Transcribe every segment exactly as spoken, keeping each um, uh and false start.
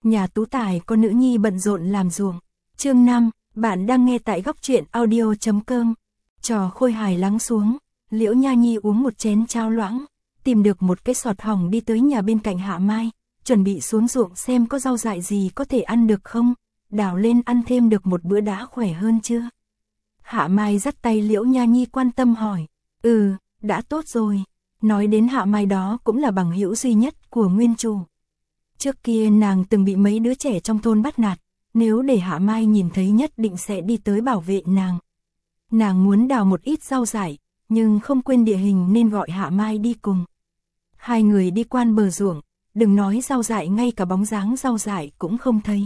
Nhà Tú Tài có nữ nhi bận rộn làm ruộng. Chương năm, bạn đang nghe tại góc truyện audio chấm com. Trò khôi hài lắng xuống, Liễu Nha Nhi uống một chén cháo loãng, tìm được một cái sọt hỏng đi tới nhà bên cạnh Hạ Mai, chuẩn bị xuống ruộng xem có rau dại gì có thể ăn được không, đào lên ăn thêm được một bữa đã khỏe hơn chưa. Hạ Mai dắt tay Liễu Nha Nhi quan tâm hỏi, ừ, đã tốt rồi. Nói đến Hạ Mai đó cũng là bằng hữu duy nhất của nguyên chủ. Trước kia nàng từng bị mấy đứa trẻ trong thôn bắt nạt, nếu để Hạ Mai nhìn thấy nhất định sẽ đi tới bảo vệ nàng. Nàng muốn đào một ít rau dại, nhưng không quên địa hình nên gọi Hạ Mai đi cùng. Hai người đi quan bờ ruộng, đừng nói rau dại, ngay cả bóng dáng rau dại cũng không thấy.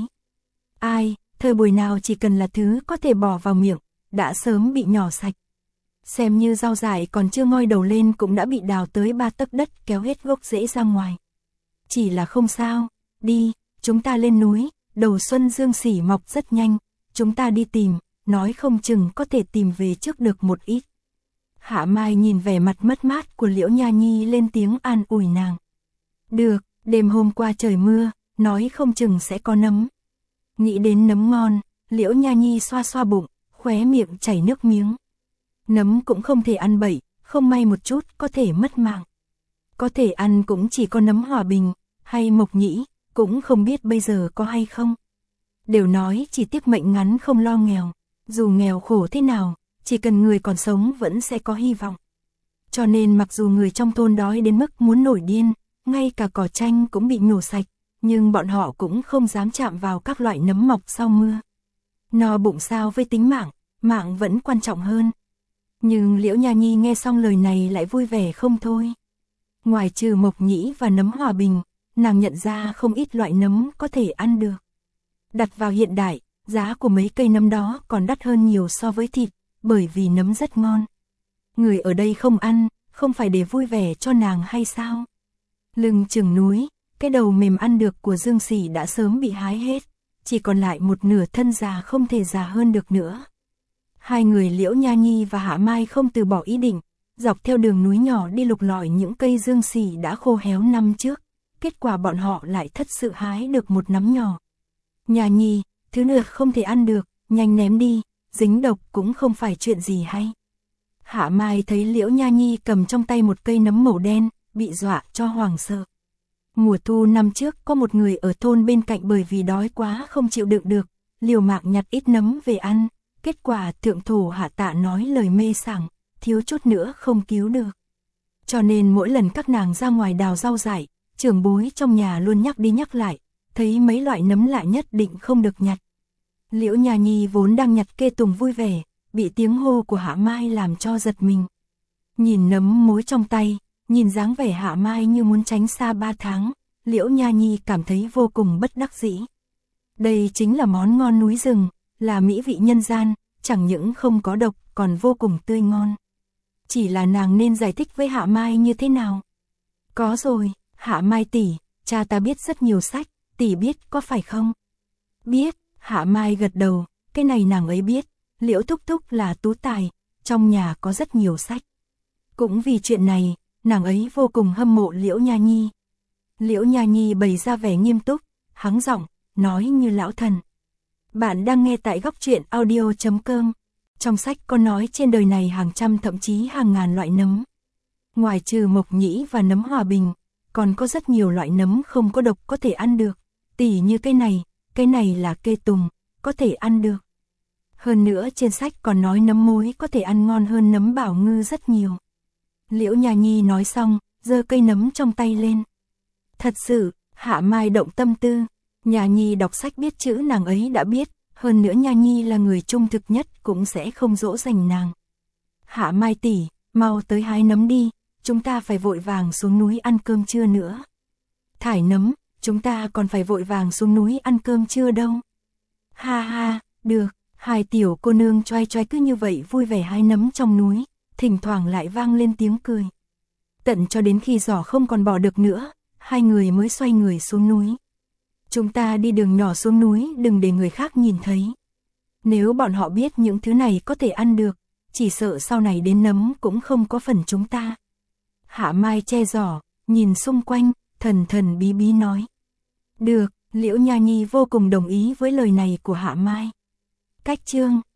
Ai, thời buổi nào chỉ cần là thứ có thể bỏ vào miệng, đã sớm bị nhỏ sạch. Xem như rau dại còn chưa ngoi đầu lên cũng đã bị đào tới ba tấc đất kéo hết gốc rễ ra ngoài. Chỉ là không sao, đi, chúng ta lên núi, đầu xuân dương xỉ mọc rất nhanh, chúng ta đi tìm, nói không chừng có thể tìm về trước được một ít. Hạ Mai nhìn vẻ mặt mất mát của Liễu Nha Nhi lên tiếng an ủi nàng. Được, đêm hôm qua trời mưa, nói không chừng sẽ có nấm. Nghĩ đến nấm ngon, Liễu Nha Nhi xoa xoa bụng, khóe miệng chảy nước miếng. Nấm cũng không thể ăn bậy, không may một chút có thể mất mạng. Có thể ăn cũng chỉ có nấm Hòa Bình, hay Mộc Nhĩ, cũng không biết bây giờ có hay không. Đều nói chỉ tiếc mệnh ngắn không lo nghèo, dù nghèo khổ thế nào, chỉ cần người còn sống vẫn sẽ có hy vọng. Cho nên mặc dù người trong thôn đói đến mức muốn nổi điên, ngay cả cỏ tranh cũng bị nhổ sạch, nhưng bọn họ cũng không dám chạm vào các loại nấm mọc sau mưa. No bụng sao với tính mạng, mạng vẫn quan trọng hơn. Nhưng Liễu Nha Nhi nghe xong lời này lại vui vẻ không thôi. Ngoài trừ Mộc Nhĩ và nấm Hòa Bình, nàng nhận ra không ít loại nấm có thể ăn được. Đặt vào hiện đại, giá của mấy cây nấm đó còn đắt hơn nhiều so với thịt, bởi vì nấm rất ngon. Người ở đây không ăn, không phải để vui vẻ cho nàng hay sao? Lưng chừng núi, cái đầu mềm ăn được của Dương Sỉ đã sớm bị hái hết, chỉ còn lại một nửa thân già không thể già hơn được nữa. Hai người Liễu Nha Nhi và Hạ Mai không từ bỏ ý định, dọc theo đường núi nhỏ đi lục lọi những cây dương xỉ đã khô héo năm trước. Kết quả bọn họ lại thất sự hái được một nắm nhỏ. Nha Nhi, thứ nữa không thể ăn được, nhanh ném đi, dính độc cũng không phải chuyện gì hay. Hạ Mai thấy Liễu Nha Nhi cầm trong tay một cây nấm màu đen, bị dọa cho hoảng sợ. Mùa thu năm trước có một người ở thôn bên cạnh bởi vì đói quá không chịu đựng được, liều mạng nhặt ít nấm về ăn. Kết quả thượng thổ Hạ Tạ nói lời mê sảng, thiếu chút nữa không cứu được. Cho nên mỗi lần các nàng ra ngoài đào rau dại, trưởng bối trong nhà luôn nhắc đi nhắc lại, thấy mấy loại nấm lạ nhất định không được nhặt. Liễu Nha Nhi vốn đang nhặt kê tùng vui vẻ, bị tiếng hô của Hạ Mai làm cho giật mình. Nhìn nấm mối trong tay, nhìn dáng vẻ Hạ Mai như muốn tránh xa ba tháng, Liễu Nha Nhi cảm thấy vô cùng bất đắc dĩ. Đây chính là món ngon núi rừng, là mỹ vị nhân gian, chẳng những không có độc còn vô cùng tươi ngon. Chỉ là nàng nên giải thích với Hạ Mai như thế nào? Có rồi, Hạ Mai tỷ, cha ta biết rất nhiều sách, tỷ biết có phải không? Biết, Hạ Mai gật đầu, cái này nàng ấy biết, Liễu thúc thúc là tú tài, trong nhà có rất nhiều sách. Cũng vì chuyện này, nàng ấy vô cùng hâm mộ Liễu Nha Nhi. Liễu Nha Nhi bày ra vẻ nghiêm túc, hắng giọng, nói như lão thần. Bạn đang nghe tại góc truyện audio chấm com. Trong sách có nói trên đời này hàng trăm thậm chí hàng ngàn loại nấm. Ngoài trừ Mộc Nhĩ và nấm Hòa Bình, còn có rất nhiều loại nấm không có độc có thể ăn được. Tỉ như cái này, cái này là kê tùng, có thể ăn được. Hơn nữa trên sách còn nói nấm mối có thể ăn ngon hơn nấm bảo ngư rất nhiều. Liễu Nha Nhi nói xong, giơ cây nấm trong tay lên. Thật sự, Hạ Mai động tâm tư. Nha Nhi đọc sách biết chữ nàng ấy đã biết, hơn nữa Nha Nhi là người trung thực nhất cũng sẽ không dỗ dành nàng. Hạ Mai tỷ, mau tới hái nấm đi, chúng ta phải vội vàng xuống núi ăn cơm trưa nữa. Thải nấm, chúng ta còn phải vội vàng xuống núi ăn cơm trưa đâu. Ha ha, được, hai tiểu cô nương choai choai cứ như vậy vui vẻ hái nấm trong núi, thỉnh thoảng lại vang lên tiếng cười. Tận cho đến khi giỏ không còn bỏ được nữa, hai người mới xoay người xuống núi. Chúng ta đi đường nhỏ xuống núi, đừng để người khác nhìn thấy. Nếu bọn họ biết những thứ này có thể ăn được, chỉ sợ sau này đến nấm cũng không có phần chúng ta. Hạ Mai che giỏ, nhìn xung quanh, thần thần bí bí nói. Được, Liễu Nha Nhi vô cùng đồng ý với lời này của Hạ Mai. Cách chương